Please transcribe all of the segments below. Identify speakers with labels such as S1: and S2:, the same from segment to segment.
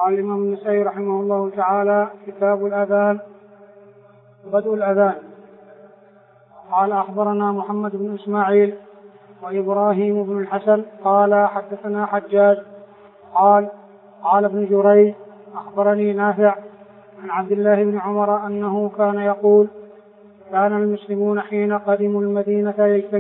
S1: قال الإمام النسائي رحمه الله تعالى: كتاب الأذان. بدء الأذان. قال: أخبرنا محمد بن إسماعيل وإبراهيم بن الحسن قال: حدثنا حجاج قال ابن جريج: أخبرني نافع عن عبد الله بن عمر أنه كان يقول: كان المسلمون حين قدموا المدينة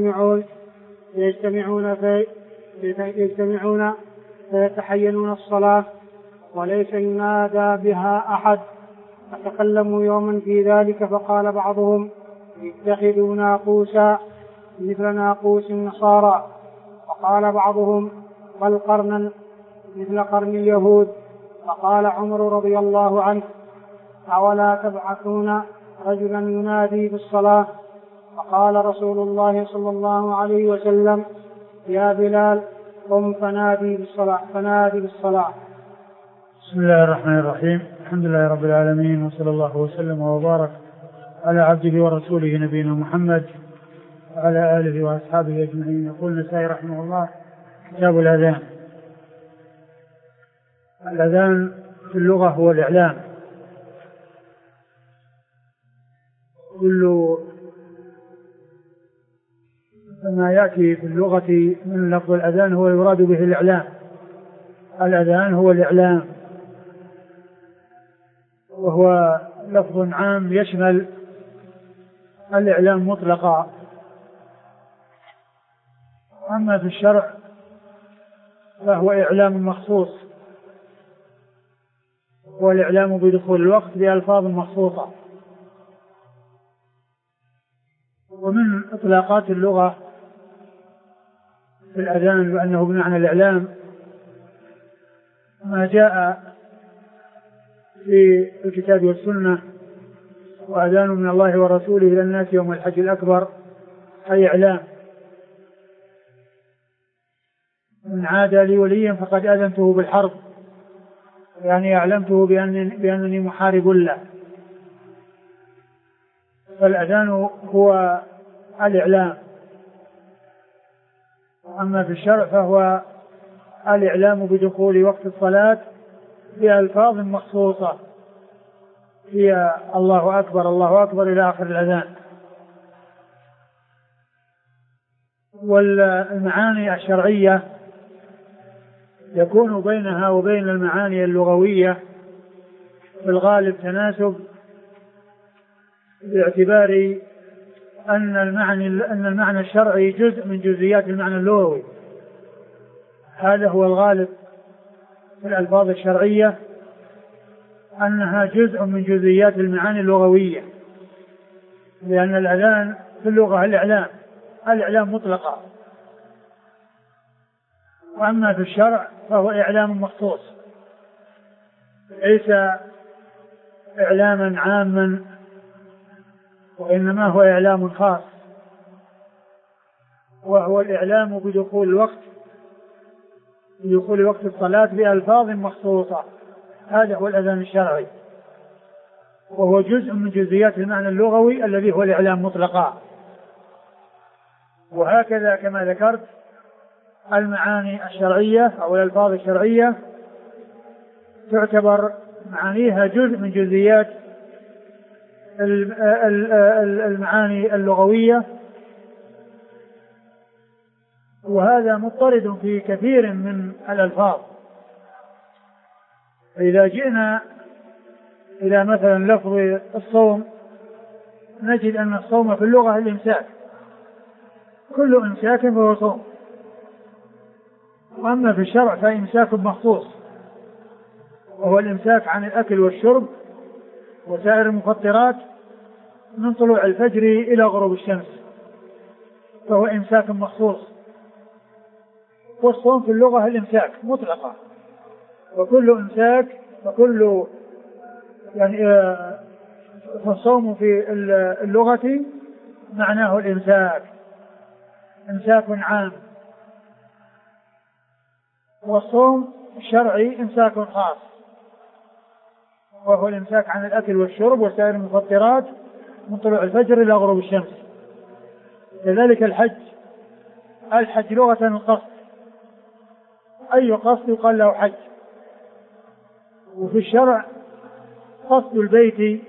S1: يجتمعون فيتحينون الصلاة وليس ينادى بها أحد، فتكلموا يوما في ذلك فقال بعضهم: اتخذوا ناقوسا مثل ناقوس النصارى، وقال بعضهم: بل قرنا مثل قرن اليهود. فقال عمر رضي الله عنه: أولا تبعثون رجلا ينادي بالصلاة؟ فقال رسول الله صلى الله عليه وسلم: يا بلال قم فنادي بالصلاة.
S2: بسم الله الرحمن الرحيم. الحمد لله رب العالمين، وصلى الله وسلم وبارك على عبده ورسوله نبينا محمد وعلى آله وأصحابه أجمعين. يقول النسائي رحمه الله: كتاب الأذان. الأذان في اللغة هو الإعلام. كل ما يأتي في اللغة من لفظ الأذان هو يراد به الإعلام. الأذان هو الإعلام، وهو لفظ عام يشمل الإعلام مطلقا. أما في الشرع فهو إعلام مخصوص، والإعلام بدخول الوقت بألفاظ مخصوصة. ومن إطلاقات اللغة في الأذان بأنه بمعنى الإعلام ما جاء في الكتاب والسنة: وأذان من الله ورسوله إلى الناس يوم الحج الأكبر، أي إعلام. من عادى لي وليا فقد أذنته بالحرب، يعني أعلمته بأنني محارب له. فالأذان هو الإعلام. أما في الشرع فهو الإعلام بدخول وقت الصلاة بألفاظ مخصوصة هي الله أكبر الله أكبر إلى آخر الأذان. والمعاني الشرعية يكون بينها وبين المعاني اللغوية في الغالب تناسب، باعتبار أن المعنى الشرعي جزء من جزئيات المعنى اللغوي. هذا هو الغالب في الألفاظ الشرعية، أنها جزء من جزئيات المعاني اللغوية، لأن الأذان في اللغة الإعلام مطلقا. وأما في الشرع فهو إعلام مخصوص، ليس إعلاما عاما، وإنما هو إعلام خاص، وهو الإعلام بدخول وقت الصلاة بألفاظ مخصوصة. هذا هو الأذان الشرعي، وهو جزء من جزئيات المعنى اللغوي الذي هو الإعلام مطلقا. وهكذا كما ذكرت المعاني الشرعية أو الألفاظ الشرعية تعتبر معانيها جزء من جزئيات المعاني اللغوية، وهذا مضطرد في كثير من الألفاظ. إذا جئنا إلى مثلا لفظ الصوم نجد أن الصوم في اللغة الإمساك، كل إمساك فهو صوم. وأما في الشرع فإمساك مخصوص، وهو الإمساك عن الأكل والشرب وسائر المفطرات من طلوع الفجر إلى غروب الشمس، فهو إمساك مخصوص. والصوم في اللغة الإمساك مطلقة، وكل إمساك فالصوم في اللغة معناه الإمساك، إمساك عام. والصوم الشرعي إمساك خاص، وهو الإمساك عن الأكل والشرب وسائر المفطرات من طلوع الفجر إلى غروب الشمس. كذلك الحج لغة القصد، أي قصد يقال له حج. وفي الشرع قصد البيت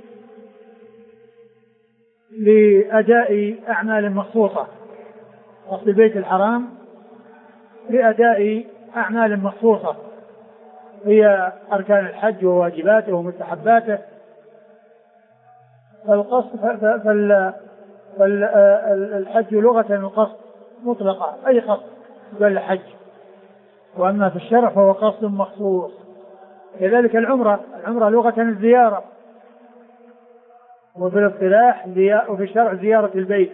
S2: لأداء أعمال مخصوصة، قصد البيت الحرام لأداء أعمال مخصوصة هي أركان الحج وواجباته ومستحباته. فالحج لغة القصد مطلقة، أي قصد قال الحج، وأما في الشرع فهو قصد مخصوص. كذلك العمرة لغة الزيارة، وفي الاصطلاح وفي الشرع زيارة البيت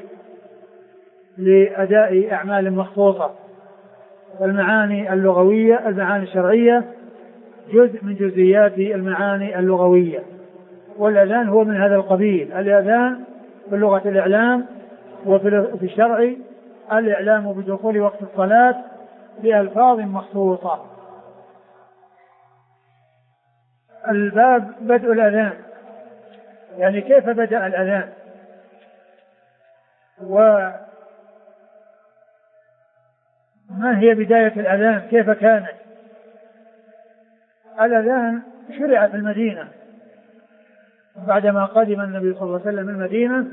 S2: لأداء أعمال مخصوصة. المعاني اللغوية، المعاني الشرعية جزء من جزئيات المعاني اللغوية، والأذان هو من هذا القبيل. الأذان في اللغة الإعلام، وفي الشرع الإعلام بدخول وقت الصلاة بألفاظ مخصوصة. الباب بدء الأذان، يعني كيف بدأ الأذان وما هي بداية الأذان، كيف كانت. الأذان شرع في المدينة بعدما قدم النبي صلى الله عليه وسلم المدينة،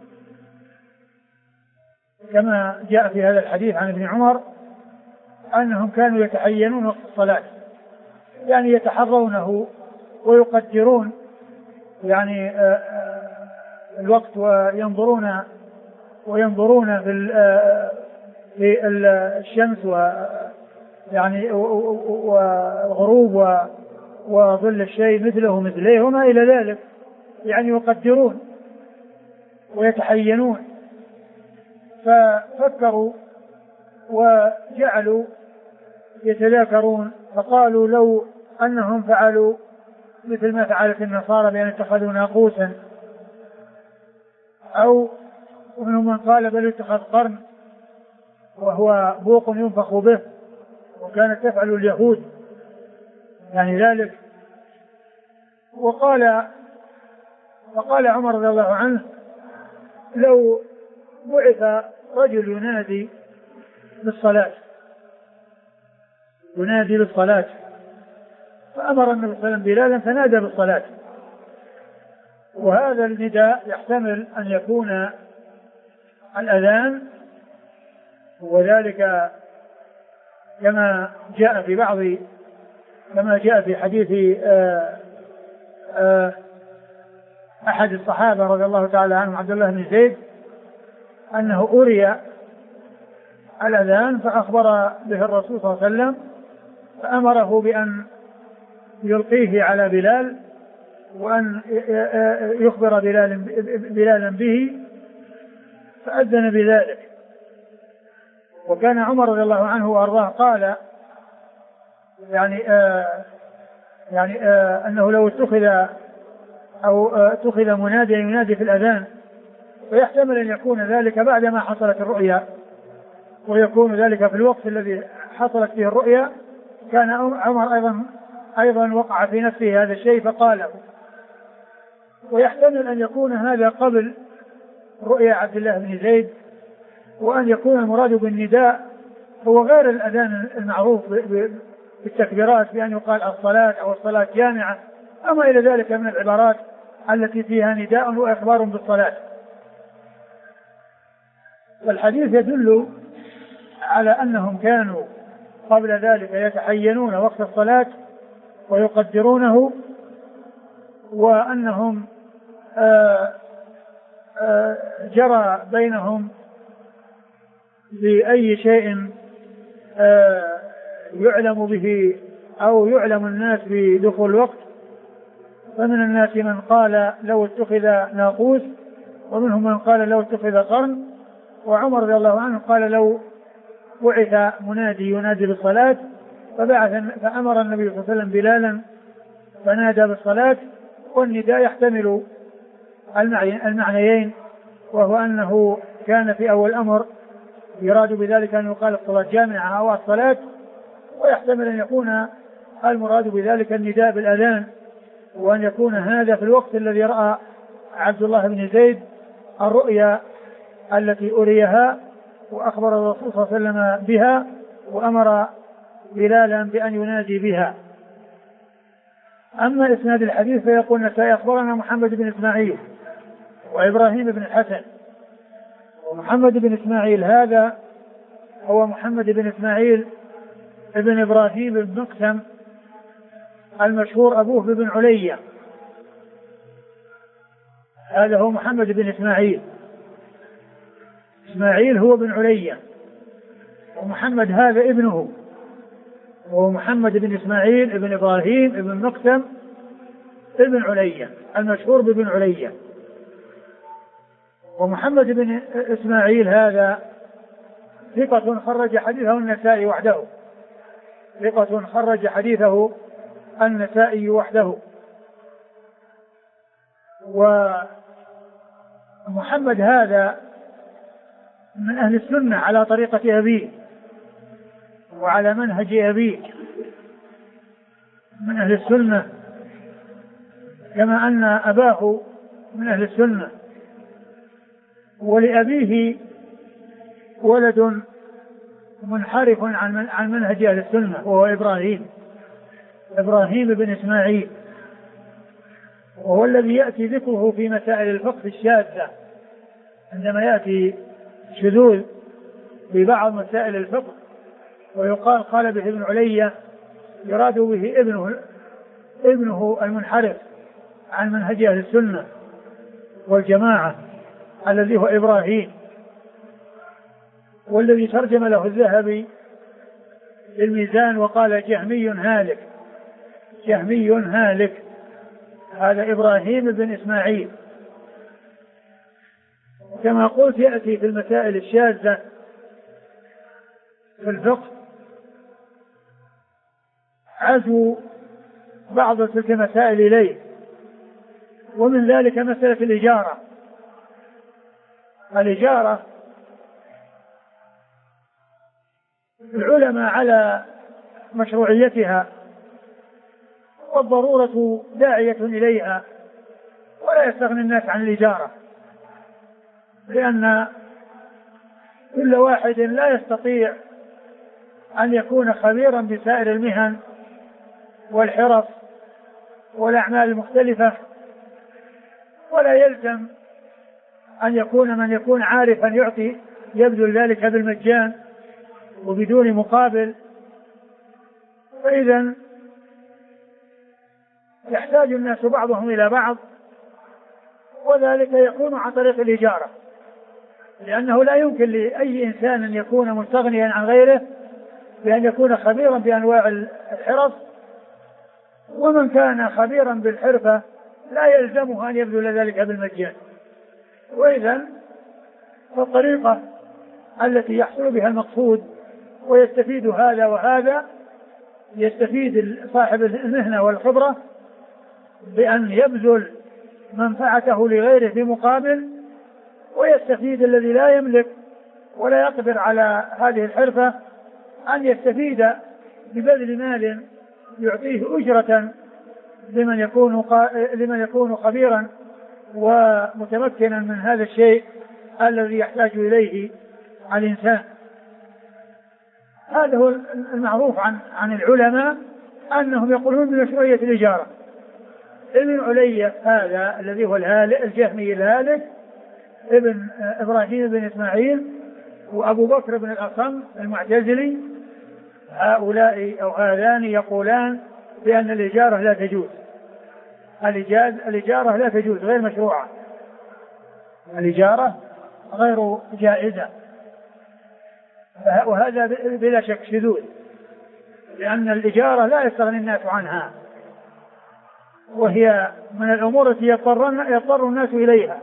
S2: كما جاء في هذا الحديث عن ابن عمر أنهم كانوا يتعينون وقت الصلاة، يعني يتحرونه ويقدرون يعني الوقت، وينظرون في الشمس يعني وغروب وظل الشيء مثله مثليه وما إلى ذلك، يعني يقدرون ويتحينون. ففكروا وجعلوا يتذاكرون، فقالوا لو أنهم فعلوا مثل ما فعلت النصارى بأن اتخذوا ناقوسا، أو ومنهم من قال بل اتخذ قرن وهو بوق ينفخ به، وكانت تفعل اليهود يعني ذلك. وقال عمر رضي الله عنه لو بعث رجل ينادي بالصلاة، فأمر النبي صلى الله عليه وسلم بلالا فنادى بالصلاة. وهذا النداء يحتمل أن يكون الأذان، وذلك كما جاء في حديث أحد الصحابة رضي الله تعالى عنه عبد الله بن زيد أنه أري الأذان فأخبر به الرسول صلى الله عليه وسلم، فأمره بأن يلقيه على بلال وأن يخبر بلالا به، فأذن بذلك. وكان عمر رضي الله عنه وأرضاه قال أنه لو اتخذ مناديا ينادي في الأذان، ويحتمل أن يكون ذلك بعدما حصلت الرؤيا، ويكون ذلك في الوقت الذي حصلت فيه الرؤيا، كان عمر أيضا وقع في نفسه هذا الشيء فقاله. ويحتمل أن يكون هذا قبل رؤيا عبد الله بن زيد، وأن يكون المراد بالنداء هو غير الأذان المعروف بالتكبيرات بأن يقال الصلاة أو الصلاة جامعة، أما إلى ذلك من العبارات التي فيها نداء وإخبار بالصلاة. والحديث يدل على أنهم كانوا قبل ذلك يتحينون وقت الصلاة ويقدرونه، وأنهم جرى بينهم بأي شيء يعلم به أو يعلم الناس بدخول الوقت. فمن الناس من قال لو اتخذ ناقوس، ومنهم من قال لو اتخذ قرن. وعمر رضي الله عنه قال لو بعث منادي ينادي بالصلاة، فأمر النبي صلى الله عليه وسلم بلالا فنادى بالصلاة. والنداء يحتمل المعنيين، وهو أنه كان في أول أمر يراد بذلك أن يقال الصلاة جامعة أو الصلاة، ويحتمل أن يكون المراد بذلك النداء بالأذان، وأن يكون هذا في الوقت الذي رأى عبد الله بن زيد الرؤيا التي أريها، وأخبر الرسول صلى الله عليه وسلم بها، وأمر بلالا بأن ينادي بها. أما إسناد الحديث فيقول النسائي أخبرنا محمد بن إسماعيل وإبراهيم بن الحسن. ومحمد بن إسماعيل هذا هو محمد بن إسماعيل ابن إبراهيم بن مقسم المشهور أبوه بن علية. هذا هو محمد بن إسماعيل. إسماعيل هو بن علية، ومحمد هذا ابنه، وهو محمد بن إسماعيل ابن إبراهيم ابن مقسم ابن علية المشهور بابن علية. ومحمد بن إسماعيل هذا ثقة خرج حديثه النسائي وحده، ثقة خرج حديثه النسائي وحده. ومحمد هذا من أهل السنة على طريقة أبيه وعلى منهج أبيه، من أهل السنة كما أن أباه من أهل السنة. ولأبيه ولد منحرف عن منهج أهل السنة وهو إبراهيم بن إسماعيل، وهو الذي يأتي ذكره في مسائل الفقه الشاذة عندما يأتي شذوذ في بعض مسائل الفقه ويقال قال به ابن علية، يراد به ابنه المنحرف عن منهج أهل السنة والجماعة الذي هو إبراهيم، والذي ترجم له الذهبي الميزان وقال جهمي هالك. هذا إبراهيم بن إسماعيل. كما قلت يأتي في المسائل الشاذة في الفقه عزو بعض تلك المسائل إليه، ومن ذلك مسألة الإجارة العلماء على مشروعيتها والضرورة داعية إليها، ولا يستغني الناس عن الإجارة، لأن كل واحد لا يستطيع أن يكون خبيرا بسائر المهن والحرف والأعمال المختلفة، ولا يلزم أن يكون من يكون عارفا يبذل ذلك بالمجان وبدون مقابل. فإذا يحتاج الناس بعضهم إلى بعض، وذلك يكون عن طريق الإجارة، لأنه لا يمكن لأي إنسان أن يكون مستغنيا عن غيره بأن يكون خبيرا بأنواع الحرف، ومن كان خبيرا بالحرفة لا يلزمه أن يبذل ذلك بالمجان. وإذا فالطريقة التي يحصل بها المقصود ويستفيد هذا وهذا، يستفيد صاحب المهنة والخبرة بأن يبذل منفعته لغيره بمقابل، ويستفيد الذي لا يملك ولا يقدر على هذه الحرفة أن يستفيد ببذل مال يعطيه أجرة لمن يكون خبيرا ومتمكنا من هذا الشيء الذي يحتاج إليه الإنسان. هذا هو المعروف عن العلماء أنهم يقولون بمشروعية الإجارة. ابن علية هذا الذي هو الجهمي الهالك ابن إبراهيم بن إسماعيل، وأبو بكر بن الأصم المعتزلي، هؤلاء أو هذان يقولان بأن الإجارة لا تجوز. الإجارة لا تجوز، غير مشروعة، الإجارة غير جائزة، وهذا بلا شك شذوذ، لأن الإجارة لا يستغني الناس عنها، وهي من الأمور التي يضطر الناس إليها.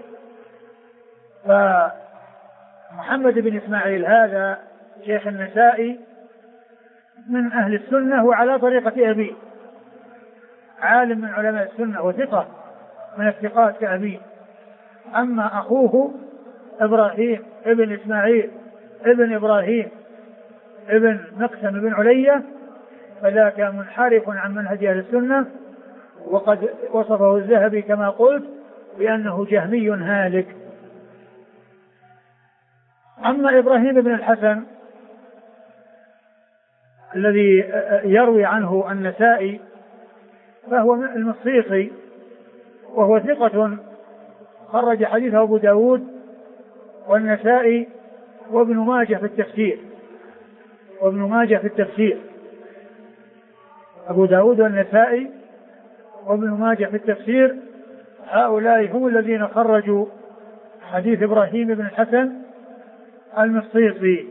S2: فمحمد بن إسماعيل هذا شيخ النسائي من أهل السنة وعلى طريقة أبيه، عالم من علماء السنة وثقة من الثقات كأبيه. أما أخوه إبراهيم ابن إسماعيل ابن إبراهيم ابن مقسم بن علية فذاك منحرف عن منهج أهل السنة، وقد وصفه الذهبي كما قلت بأنه جهمي هالك. أما إبراهيم بن الحسن الذي يروي عنه النسائي فهو المصيصي، وهو ثقة خرج حديثه أبو داود والنسائي وابن ماجه في التفسير أبو داود والنسائي وابن ماجه في التفسير. هؤلاء هم الذين خرجوا حديث إبراهيم بن الحسن المصيصي.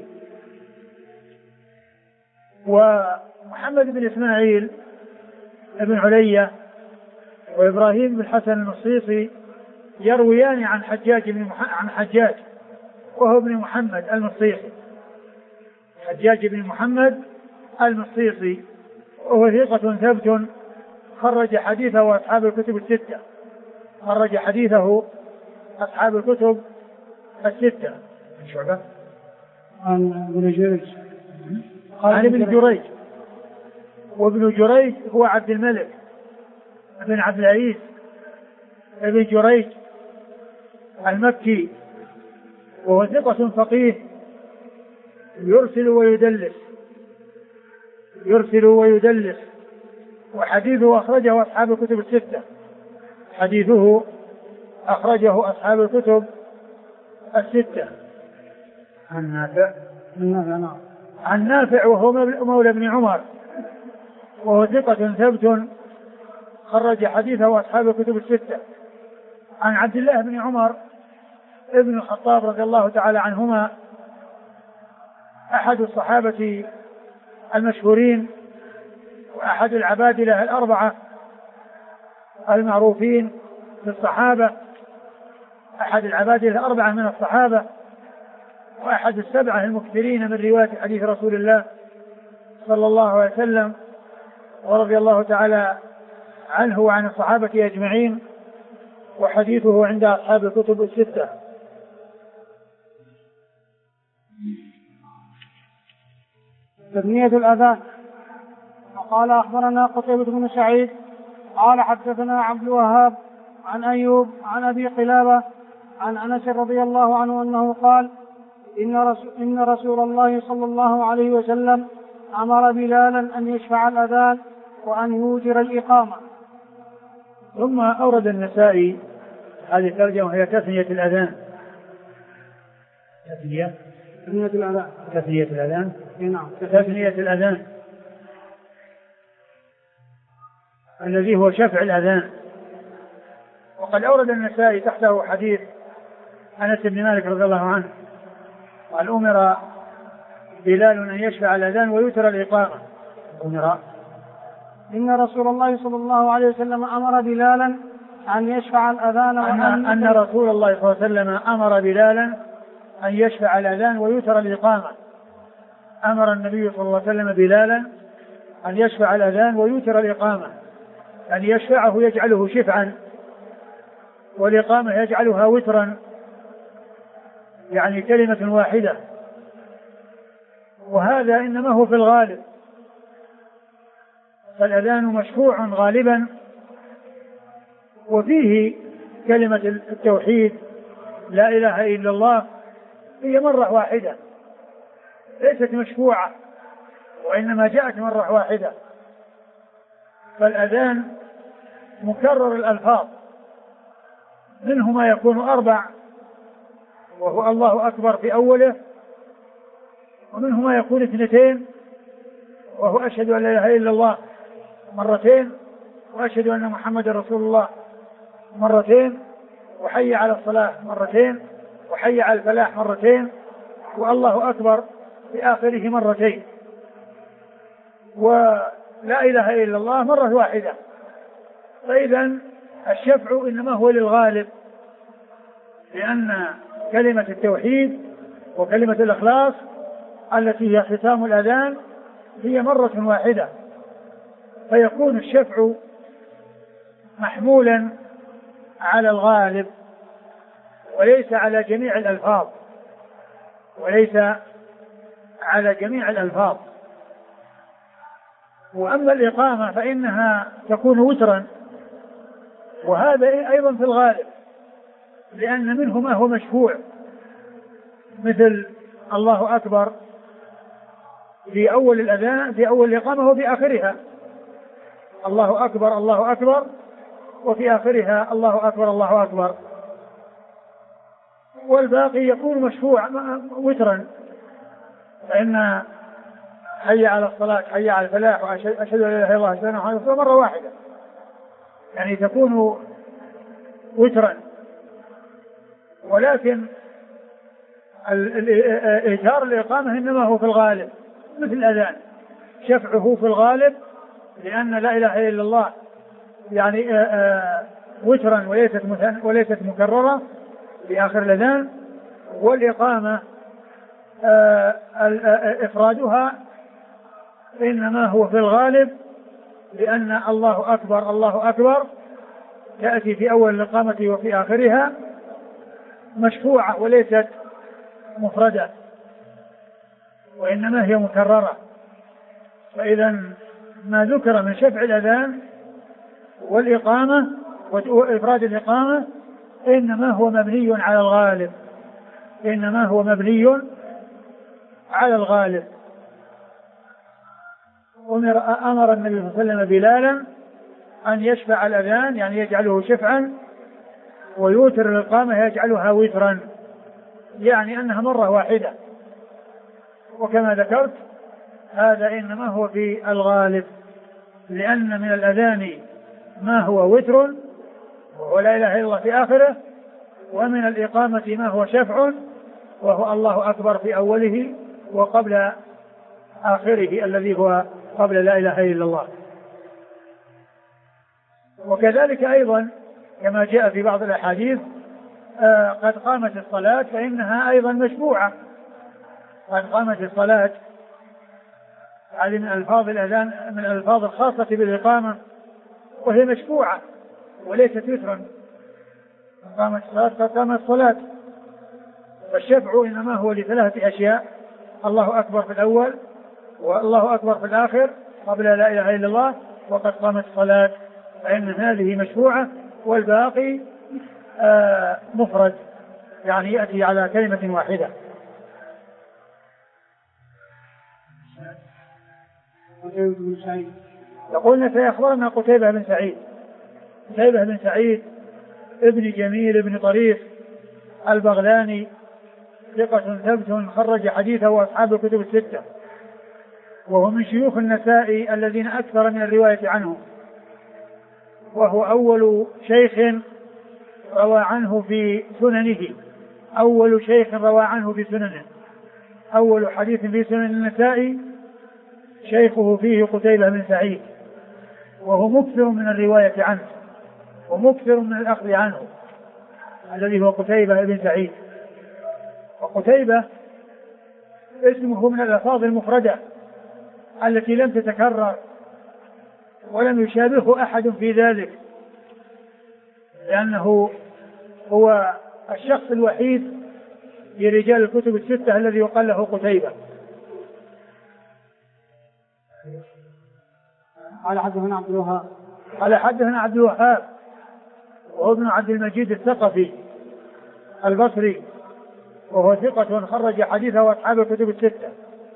S2: ومحمد بن إسماعيل ابن علية وإبراهيم بن الحسن المصيصي يرويان عن حجاج وهو ابن محمد المصيصي، حجاج بن محمد المصيصي، وهو ثقة ثبت خرج حديثه أصحاب الكتب الستة. شعبة
S1: عن ابن جريج،
S2: عن ابن جريج، وابن جريج هو عبد الملك بن عبد العزيز ابن جريج المكي، وهو ثقة فقيه يرسل ويدلس، وحديثه أخرجه أصحاب الكتب الستة. عن نافع وهو مولى ابن عمر، وهو ثقة ثبت خرج حديثه أصحاب الكتب الستة. عن عبد الله بن عمر ابن الخطاب رضي الله تعالى عنهما، أحد الصحابة المشهورين وأحد العبادلة الأربعة المعروفين في الصحابة، من الصحابة، وأحد السبعة المكثرين من رواية حديث رسول الله صلى الله عليه وسلم، ورضي الله تعالى عنه وعن الصحابة أجمعين، وحديثه عند أصحاب الكتب الستة.
S1: تثنية الأذان. وقال أخبرنا قتيبة بن سعيد قال حدثنا عبد الوهاب عن أيوب عن أبي قلابة عن أنس رضي الله عنه أنه قال إن رسول الله صلى الله عليه وسلم أمر بلالا أن يشفع الأذان وأن يوتر الإقامة.
S2: ثم أورد النسائي هذه الترجمة وهي تثنية الأذان. تثنية الأذان الذي هو شفع الأذان. وقد أورد النسائي تحته حديث أنس بن مالك رضي الله عنه قال أمر بلال أن يشفع الأذان ويوتر الإقامة.
S1: إن رسول الله صلى الله عليه وسلم أمر بلالا أن يشفع الأذان
S2: أن رسول الله صلى الله عليه وسلم أمر بلالا أن يشفع الأذان ويوتر الإقامة. أمر النبي صلى الله عليه وسلم بلالا أن يشفع الأذان ويوتر الإقامة، أن يشفعه يجعله شفعا، والإقامة يجعلها وترا، يعني كلمة واحدة. وهذا إنما هو في الغالب، فالأذان مشفوع غالبا، وفيه كلمة التوحيد لا إله إلا الله هي مرة واحدة، ليست مشفوعة، وإنما جاءت مرة واحدة. فالأذان مكرر الألفاظ، منه ما يكون 4 وهو الله أكبر في أوله، ومنه ما يكون 2 وهو أشهد أن لا إله إلا الله 2 وأشهد أن محمد رسول الله 2 وحي على الصلاة 2 وحي على الفلاح 2 والله أكبر في آخره 2 ولا إله إلا الله مرة واحدة. فإذا الشفع إنما هو للغالب، لأن كلمة التوحيد وكلمة الإخلاص التي هي ختام الأذان هي مرة واحدة، فيكون الشفع محمولا على الغالب وليس على جميع الألفاظ. وأما الإقامة فإنها تكون وترا، وهذا أيضا في الغالب، لأن منه ما هو مشفوع، مثل الله أكبر في أول الأذان في أول الإقامة وفي آخرها، الله أكبر الله أكبر، وفي آخرها الله أكبر الله أكبر. والباقي يكون مشفوع وترا، فإن حي على الصلاة حي على الفلاح وأشهد أن لا إله إلا الله أشهد أن محمدا رسول الله مرة واحدة، يعني تكون وترا. ولكن إيثار الإقامة إنما هو في الغالب مثل الأذان، شفعه في الغالب، لأن لا إله إلا الله يعني وترا وليست مكررة في آخر الأذان. والإقامة إفرادها إنما هو في الغالب، لأن الله أكبر الله أكبر تأتي في أول الإقامة وفي آخرها مشفوعة وليست مفردة، وإنما هي مكررة. فإذا ما ذكر من شفع الأذان والإقامة وإفراد الإقامة إنما هو مبني على الغالب، إنما هو مبني على الغالب. أمر النبي صلى الله عليه وسلم بلالا أن يشفع الأذان، يعني يجعله شفعا، ويوتر الإقامة يجعلها وترا، يعني أنها مرة واحدة. وكما ذكرت هذا إنما هو في الغالب، لأن من الأذان ما هو وتر ولا إله إلا الله في آخره، ومن الإقامة ما هو شفع وهو الله أكبر في أوله وقبل آخره الذي هو قبل لا إله إلا الله. وكذلك أيضا كما جاء في بعض الأحاديث قد قامت الصلاة فإنها أيضا مشفوعة. قد قامت الصلاة هذه من ألفاظ الأذان، من الألفاظ الخاصة بالإقامة، وهي مشفوعة وليست وترا. قامت الصلاة قد قامت الصلاة. فالشفع إنما هو لثلاثة أشياء: الله أكبر في الأول، والله أكبر في الآخر قبل لا إله إلا الله، وقد قامت الصلاة، فإن هذه مشفوعة. والباقي مفرد، يعني يأتي على كلمة واحدة. يقولنا سيخبرنا قتيبة بن سعيد. قتيبة بن سعيد ابن جميل ابن طريف البغلاني، ثقة ثبت خرج حديثه وأصحاب الكتب الستة، وهو من شيوخ النسائي الذين أكثر من الرواية عنه، وهو أول شيخ روى عنه في سننه، أول شيخ روى عنه في سننه، أول حديث في سنن النسائي شيخه فيه قتيبة بن سعيد، وهو مكثر من الرواية عنه ومكثر من الأخذ عنه، الذي هو قتيبة بن سعيد. وقتيبة اسمه من الألفاظ المفردة التي لم تتكرر ولم يشابهه أحد في ذلك، لأنه هو الشخص الوحيد في رجال الكتب الستة الذي يقال له قتيبة.
S1: قال حدثنا عبد الوهاب.
S2: قال حدثنا عبد الوهاب وهو ابن عبد المجيد الثقفي البصري، وهو ثقة خرج حديثه وأصحاب الكتب الستة.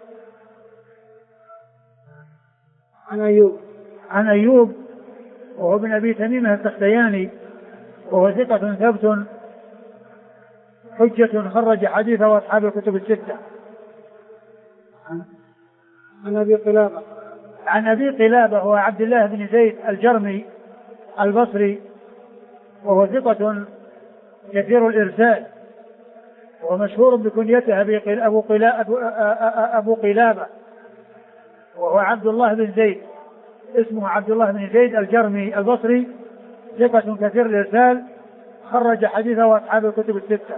S2: عن أيوب وهو ابن أبي تميمة السختياني، وهو ثقة ثبت حجة خرج حديثه وأصحاب الكتب الستة. عن أبي قلابة هو عبد الله بن زيد الجرمي البصري، وهو ثقة كثير الإرسال، ومشهور بكنيته أبو قلابة، وهو عبد الله بن زيد، اسمه عبد الله بن زيد الجرمي البصري، ثقة كثير الإرسال خرج حديثه وأصحاب الكتب الستة.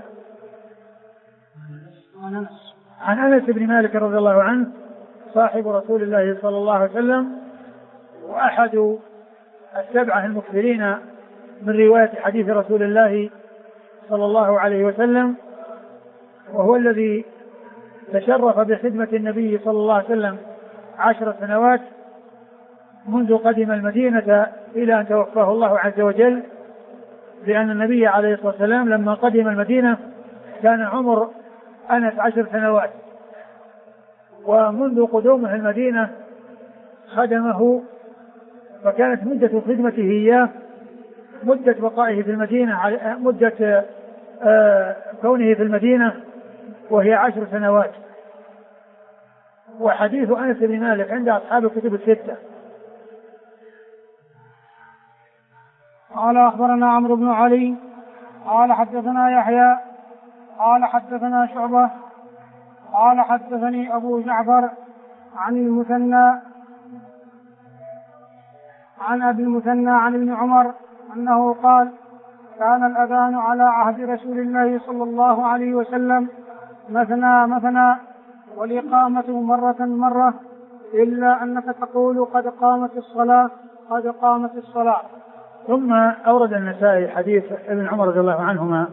S2: عن أنس بن مالك رضي الله عنه صاحب رسول الله صلى الله عليه وسلم، وأحد السبعة المكثرين من رواية حديث رسول الله صلى الله عليه وسلم، وهو الذي تشرف بخدمة النبي صلى الله عليه وسلم 10 سنوات منذ قدم المدينة إلى أن توفاه الله عز وجل، لأن النبي عليه الصلاة والسلام لما قدم المدينة كان عمر أنس 10 سنوات، ومنذ قدومه المدينة خدمه فكانت مدة خدمته إياه، مدة بقائه في المدينة، مدة كونه في المدينة وهي 10 سنوات. وحديث أنس بن مالك عند أصحاب الكتب الستة.
S1: قال أخبرنا عمرو بن علي قال حدثنا يحيى قال حدثنا شعبة قال حدثني أبو جعفر عن المثنى عن أبي المثنى عن ابن عمر أنه قال: كان الأذان على عهد رسول الله صلى الله عليه وسلم مثنى مثنى، والإقامة مرة، إلا أنك تقول قد قامت الصلاة قد قامت الصلاة.
S2: ثم أورد النسائي حديث ابن عمر رضي الله عنهما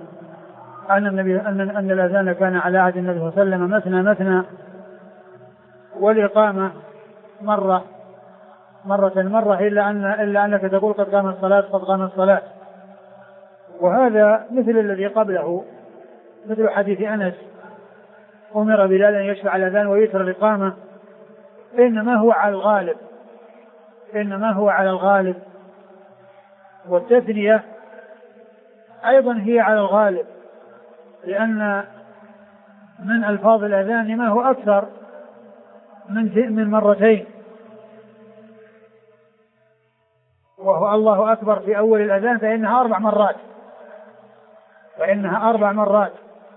S2: أن الأذان كان على عهد النبي صلى الله عليه وسلم مثنى مثنى، والإقامة مرة إلا أنك تقول قد قامت الصلاة قد قامت الصلاة. وهذا مثل الذي قبله، مثل حديث أنس: أمر بلال أن يشفع الأذان ويتر الإقامة. إنما هو على الغالب، والتثنية أيضا هي على الغالب، لأن من ألفاظ الأذان ما هو أكثر من مرتين، وهو الله أكبر في أول الأذان فإنها 4 مرات.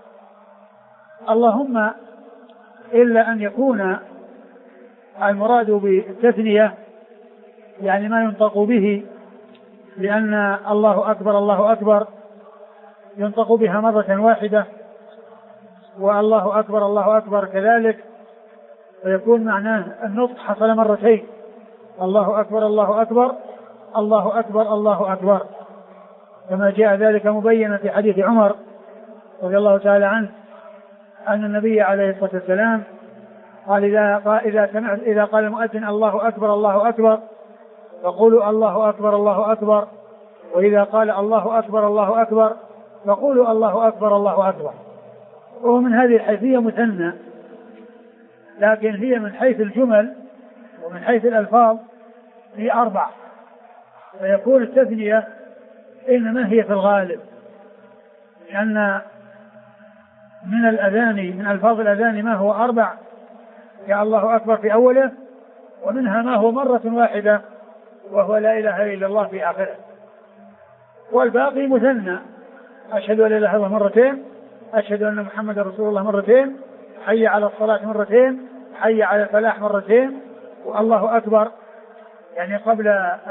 S2: اللهم إلا أن يكون المراد بالتثنية يعني ما ينطق به، لأن الله أكبر ينطق بها مرة واحدة، والله أكبر كذلك، فيكون معناه النطق حصل مرتين: الله أكبر الله أكبر الله أكبر الله أكبر، كما جاء ذلك مبينا في حديث عمر رضي الله تعالى عنه أن النبي عليه الصلاة والسلام قال: إذا قال المؤذن الله أكبر فقولوا الله أكبر، وإذا قال الله أكبر فقولوا الله أكبر. وهو من هذه الحيثية مثنى، لكن هي من حيث الجمل ومن حيث الألفاظ هي 4، فيكون التثنية إنما هي في الغالب، لأن من ألفاظ الأذان ما هو 4 يا الله أكبر في أوله، ومنها ما هو مرة واحدة وهو لا إله إلا الله في آخره، والباقي مثنى: أشهد أن لا إله إلا الله مرتين، أشهد أن محمد رسول الله مرتين، حي على الصلاة مرتين، حي على الفلاح مرتين، والله أكبر يعني قبل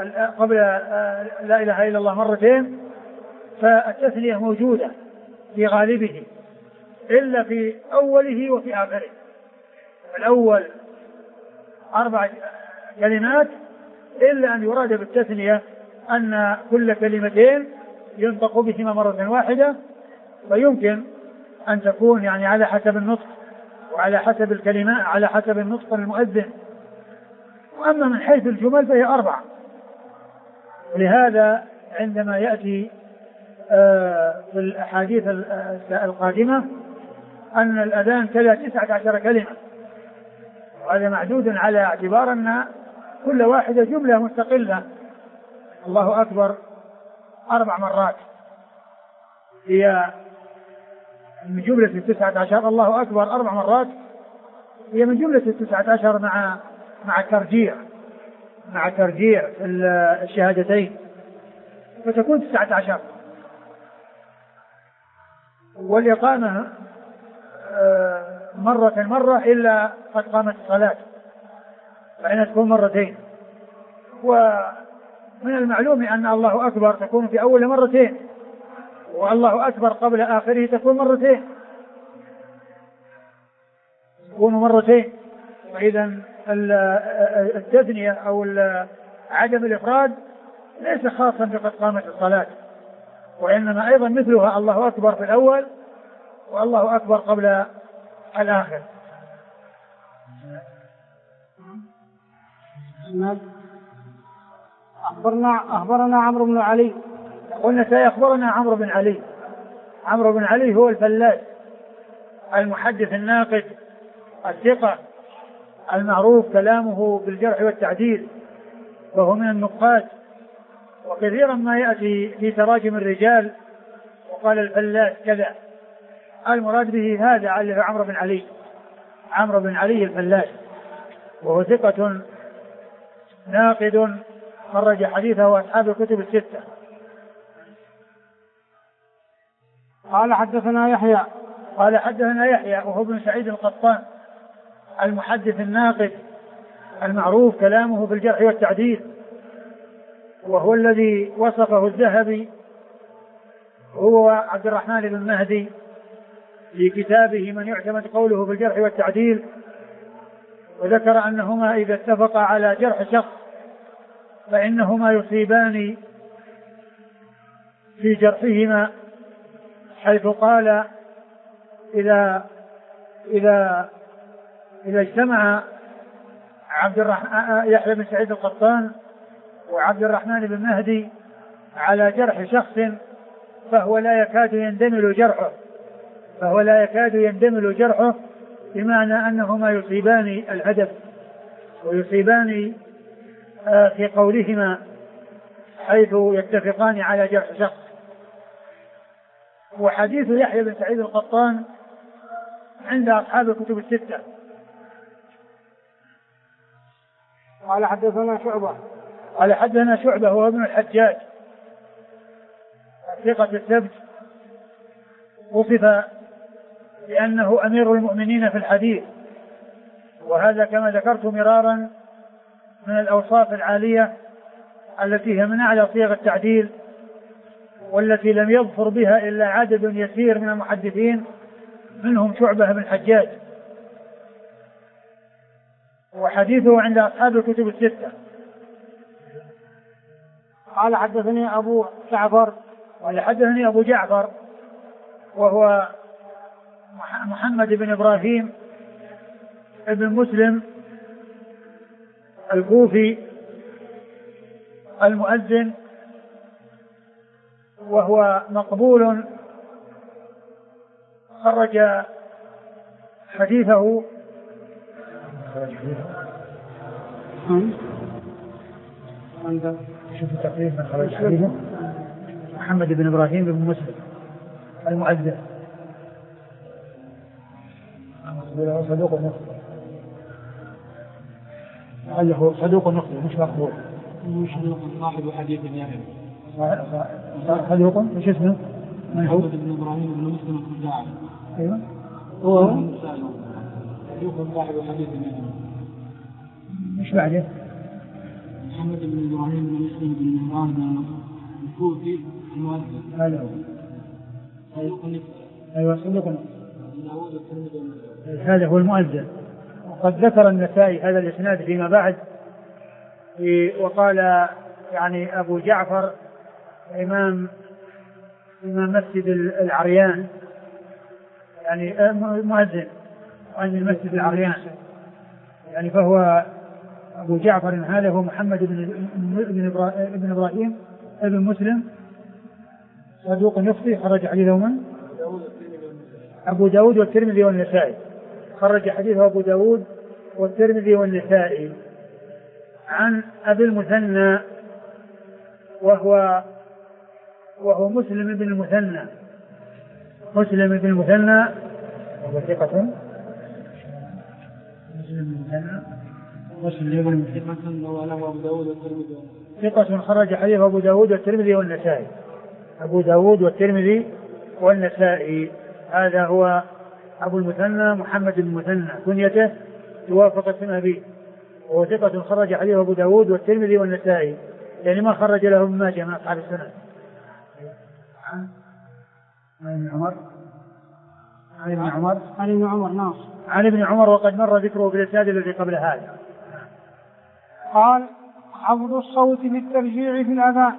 S2: لا إله إلا الله مرتين. فالتثنية موجودة في غالبه إلا في أوله وفي آخره. الأول 4 كلمات، إلا أن يراد بالتثنية أن كل كلمتين ينطق بهما مرة واحدة، فيمكن أن تكون يعني على حسب النطق وعلى حسب الكلمات على حسب النطق المؤذن. وأما من حيث الجمل فهي 4. لهذا عندما يأتي في الأحاديث القادمة أن الأذان كذا 19 كلمة، وهذا معدود على اعتبار أن كل واحدة جملة مستقلة. الله أكبر 4 مرات هي من جملة 19، الله أكبر 4 مرات هي من جملة 19 مع ترجيع الشهادتين، فتكون 19. والإقامة مرة إلا قد قامت الصلاة، فإنها تكون مرتين. ومن المعلوم أن الله أكبر تكون في أول مرتين، والله أكبر قبل آخره تكون مرتين. وإذا التثنية أو عدم الإفراد ليس خاصا بقد قامت الصلاة، وإنما أيضا مثلها الله أكبر في الأول والله أكبر قبل الآخر.
S1: أخبرنا عمرو بن علي.
S2: قلنا سيخبرنا عمرو بن علي هو الفلاس المحدث الناقد الثقة المعروف كلامه بالجرح والتعديل، وهو من النقاد، وكثيرا ما يأتي في تراجم الرجال وقال الفلاس كذا، المراد به هذا اللي هو عمرو بن علي الفلاس، وهو ثقة ناقد خرج حديثه أصحاب الكتب الستة.
S1: قال حدثنا يحيى
S2: وهو ابن سعيد القطان المحدث الناقد المعروف كلامه في الجرح والتعديل، وهو الذي وصفه الذهبي هو عبد الرحمن بن مهدي في كتابه من يعتمد قوله في الجرح والتعديل، وذكر أنهما إذا اتفقا على جرح شخص فإنهما يصيبان في جرحهما، حيث قال إذا اجتمع يحيى بن سعيد القطان وعبد الرحمن بن مهدي على جرح شخص فهو لا يكاد يندمل جرحه، بمعنى أنهما يصيبان الهدف ويصيبان في قولهما حيث يتفقان على جرح شخص. وحديث يحيى بن سعيد القطان عند أصحاب الكتب الستة.
S1: قال حدثنا
S2: شعبة هو ابن الحجاج ثقة الثبت، وصف بأنه أمير المؤمنين في الحديث، وهذا كما ذكرت مرارا من الأوصاف العالية التي هي من أعلى صيغ التعديل، والتي لم يظفر بها إلا عدد يسير من المحدثين منهم شعبة بن الحجاج، وحديثه عند أصحاب الكتب الستة.
S1: قال حدثني أبو جعفر
S2: وهو محمد بن إبراهيم ابن مسلم الكوفي المؤذن، وهو مقبول خرج حديثه شوف التقريب من خرج حديثه محمد بن إبراهيم بن مسلم المؤذن صدوق نخطئ، هل صدوق نخطئ مش مقبول،
S1: صاحب حديث يعني
S2: صدوق مش اسمه
S1: محمد بن إبراهيم بن مسلم الخزاعي.
S2: ايوه
S1: هو صدوق صاحب حديث يعني
S2: مش بعده
S1: محمد بن إبراهيم بن مسلم بن مهران الكوفي المؤذن.
S2: هذا ايوه صدوق، هذا هو المؤذن. وقد ذكر النسائي هذا الإسناد فيما بعد، وقال يعني أبو جعفر إمام مسجد العريان، يعني مؤذن عن المسجد العريان، يعني فهو أبو جعفر هذا هو محمد بن إبراهيم ابن مسلم صدوق يخطئ، خرج حديثه من أبو داود والترمذي والنسائي، خرج حديثه أبو داود والترمذي والنسائي عن أبي المثنى وهو مسلم بن المثنى وهو ثقة ثقة خرج حديثه أبو داود والترمذي والنسائي، أبو داود والترمذي والنسائي. هذا هو أبو المثنى محمد بن المثنى، كنيته توافق اسم أبيه، وهو ثقة خرج حديثه أبو داود والترمذي والنسائي، يعني ما خرج له ابن ماجه من أصحاب السنن. عن ابن عمر وقد مر ذكره في الإسناد الذي قبل هذا.
S1: قال خفض الصوت بالترجيع في الأذان.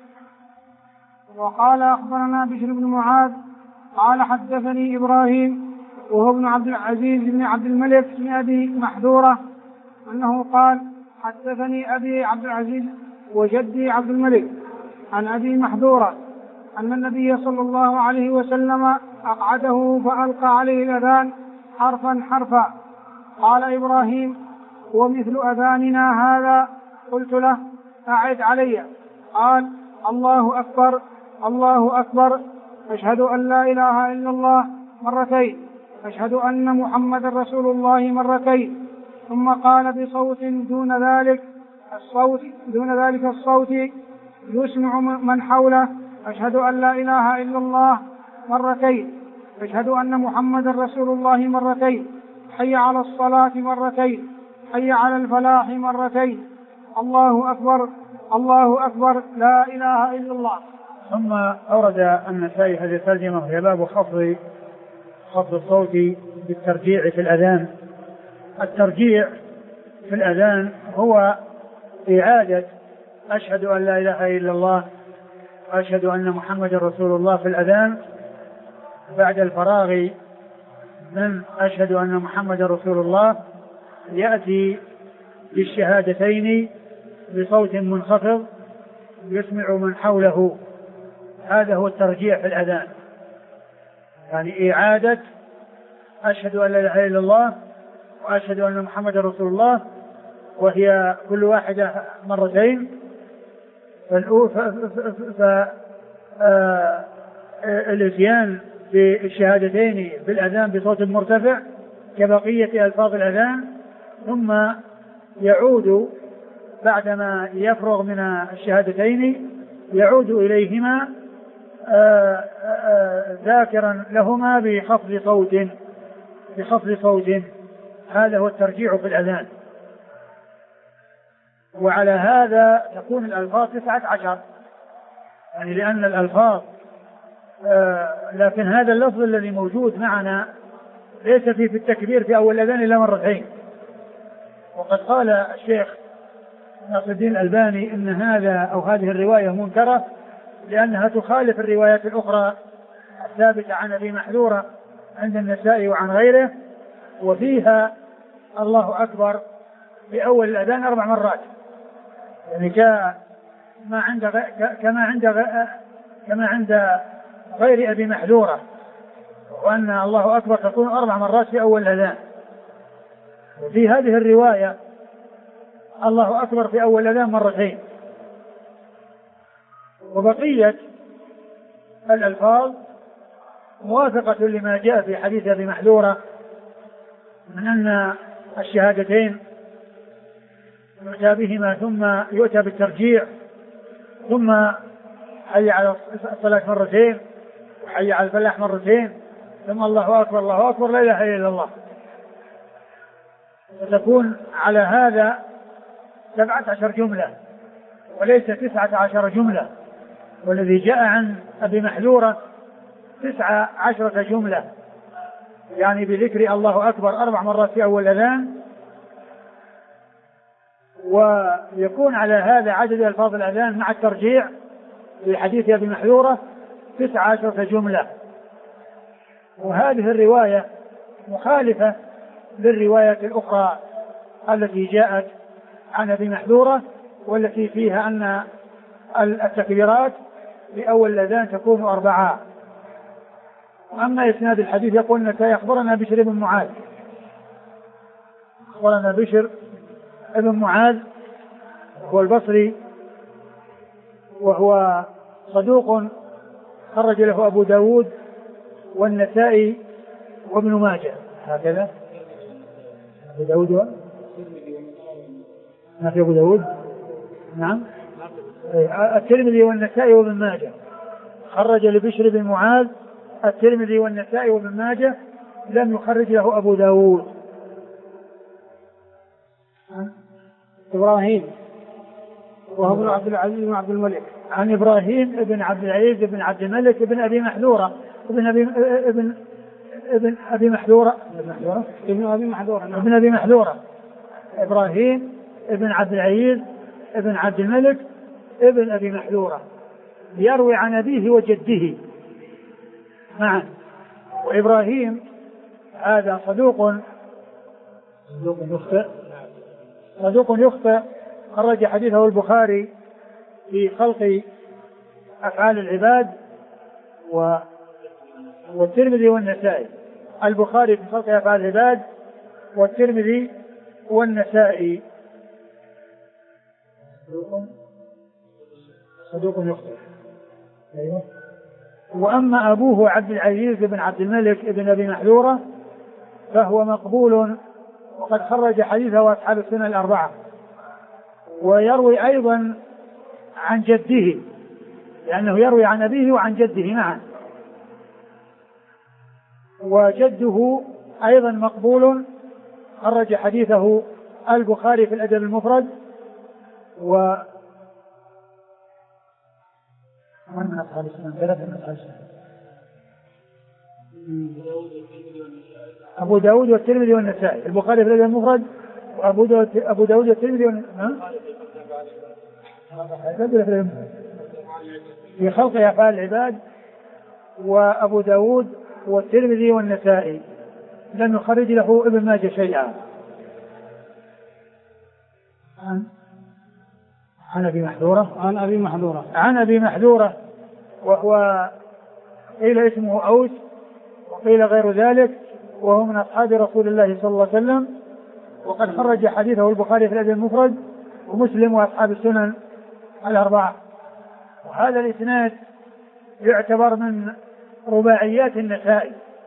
S1: وقال أخبرنا بشر بن معاذ قال حدثني إبراهيم وهو ابن عبد العزيز بن عبد الملك بن أبي محذورة أنه قال حدثني أبي عبد العزيز وجدي عبد الملك عن أبي محذورة أن النبي صلى الله عليه وسلم أقعده فألقى عليه الأذان حرفا حرفا. قال إبراهيم ومثل أذاننا هذا؟ قلت له أعد علي. قال: الله أكبر الله أكبر، أشهد أن لا إله إلا الله مرتين، أشهد أن محمد رسول الله مرتين. ثم قال بصوت دون ذلك الصوت يسمع من حوله: أشهد أن لا إله إلا الله مرتين، أشهد أن محمد رسول الله مرتين، حي على الصلاة مرتين، حي على الفلاح مرتين، الله أكبر الله أكبر، لا إله إلا الله.
S2: ثم أورد النسائي هذه الترجمة وهي باب خفض الصوت بالترجيع في الأذان. الترجيع في الأذان هو إعادة أشهد أن لا إله إلا الله وأشهد أن محمد رسول الله في الأذان بعد الفراغ من أشهد أن محمد رسول الله، يأتي بالشهادتين بصوت منخفض يسمع من حوله. هذا هو الترجيع في الأذان، يعني إعادة أشهد أن لا إله إلا الله وأشهد أن محمد رسول الله، وهي كل واحدة مرتين. فالإتيان بالشهادتين بالأذان بصوت مرتفع كبقية ألفاظ الأذان، ثم يعود بعدما يفرغ من الشهادتين يعود إليهما ذاكرا لهما بخفض صوت. هذا هو الترجيع في الأذان. وعلى هذا تكون الألفاظ 19، يعني لأن الألفاظ لكن هذا اللفظ الذي موجود معنا ليس فيه في التكبير في أول الأذان إلا مرتين. وقد قال الشيخ ناصر الدين الألباني إن هذه الرواية منكرة لأنها تخالف الروايات الأخرى الثابتة عن أبي محذورة عند النسائي وعن غيره، وفيها الله أكبر في أول الأذان 4 مرات، يعني كما عند غير أبي محذورة، وأن الله أكبر تكون 4 مرات في أول الأذان. وفي هذه الرواية الله أكبر في أول الأذان مرتين. وبقية الألفاظ موافقة لما جاء في حديث أبي محذورة من أن الشهادتين يؤتى بهما ثم يؤتى بالترجيع، ثم حي على الصلاة مرتين وحي على الفلاح مرتين، ثم الله أكبر الله أكبر لا إله إلا الله. فتكون على هذا 17 جملة وليس 19 جملة، والذي جاء عن أبي محذورة 19 جملة، يعني بذكر الله أكبر 4 مرات في أول الأذان. ويكون على هذا عدد ألفاظ الأذان مع الترجيع في حديث أبي محذورة 19 جملة. وهذه الرواية مخالفة للرواية الأخرى التي جاءت عن أبي محذورة والتي فيها أن التكبيرات في أول الأذان تكون 4. وأما إسناد الحديث يقول النسائي أخبرنا بشر بن معاذ، أخبرنا بشر بن معاذ هو البصري وهو صدوق خرج له أبو داود والنسائي وابن ماجه. هكذا أبو داود ما في أبو داود، نعم، الترمذي والنسائي وابن ماجه. خرج لبشر بن معاذ الترمذي والنسائي وابن ماجه، لم يخرج له أبو داود.
S1: إبراهيم وهو ابن عبد العزيز بن عبد الملك،
S2: عن إبراهيم بن عبد العزيز بن عبد الملك بن أبي محذورة ابن أبي محذورة إبراهيم ابن عبد العزيز ابن عبد الملك ابن أبي محذورة، يروي عن أبيه وجده معا. وإبراهيم هذا صدوق يخطئ، خرج حديثه البخاري في خلق أفعال العباد والترمذي والنسائي. البخاري في خلق أفعال العباد والترمذي والنسائي. صدوق يخطئ. أيوه. وأما أبوه عبد العزيز بن عبد الملك بن أبي محذورة فهو مقبول، وقد خرج حديثه أصحاب السنن الأربعة. ويروي أيضا عن جده، لأنه يروي عن أبيه وعن جده معا. وجده أيضا مقبول، خرج حديثه البخاري في الأدب المفرد. من أصحاب السنن؟ ثلاثة من أصحاب السنن: أبو داود والترمذي والنسائي. البخاري في الأدب المفرد، وأبو داود والترمذي في خلق أفعال العباد، وأبو داود والترمذي والنسائي. لم يخرج له ابن ماجه شيئا. عن أبي محذورة وهو قيل اسمه أوس وقيل غير ذلك، وهو من أصحاب رسول الله صلى الله عليه وسلم، وقد خرج حديثه البخاري في الأدب المفرد ومسلم وأصحاب السنن الأربعة. وهذا الإسناد يعتبر من رباعيات النسائي،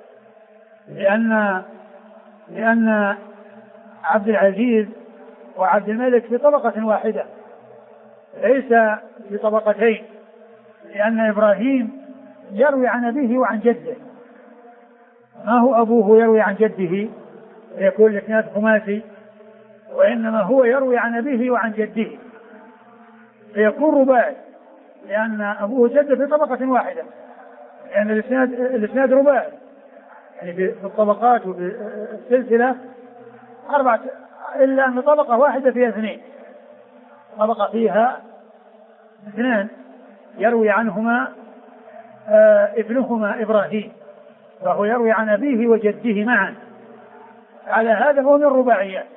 S2: لأن عبد العزيز وعبد الملك في طبقة واحدة ليس في طبقتين، لأن إبراهيم يروي عن أبيه وعن جده، ما هو أبوه يروي عن جده يكون الإسناد خماسي، وإنما هو يروي عن أبيه وعن جده فيكون رباعي، لأن أبوه جده في طبقة واحدة، لأن الإسناد رباعي، يعني في الطبقات وفي السلسلة أربعة، إلا أن طبقة واحدة فيها اثنين، طبقة فيها اثنان يروي عنهما ابنهما إبراهيم، فهو يروي عن أبيه وجده معا. على هذا هو من الرباعيات: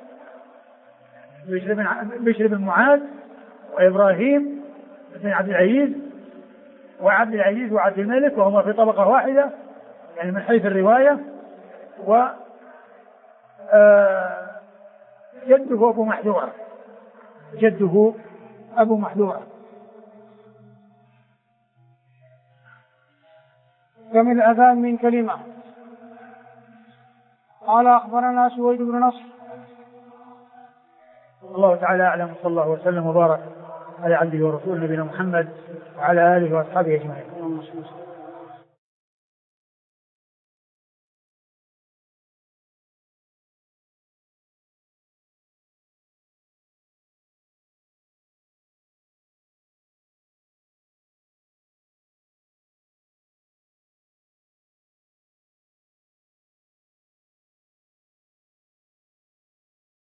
S2: بشر بن معاذ وإبراهيم بن عبد العزيز وعبد العزيز وعبد الملك، وهما في طبقة واحدة يعني من حيث الرواية. و جده أبو محذورة.
S1: كم الأذان من كلمة؟ قال أخبرنا سويد بن نصر.
S2: الله تعالى أعلم، صلى الله وسلم وبارك على عبده ورسوله نبينا محمد وعلى آله وأصحابه أجمعين.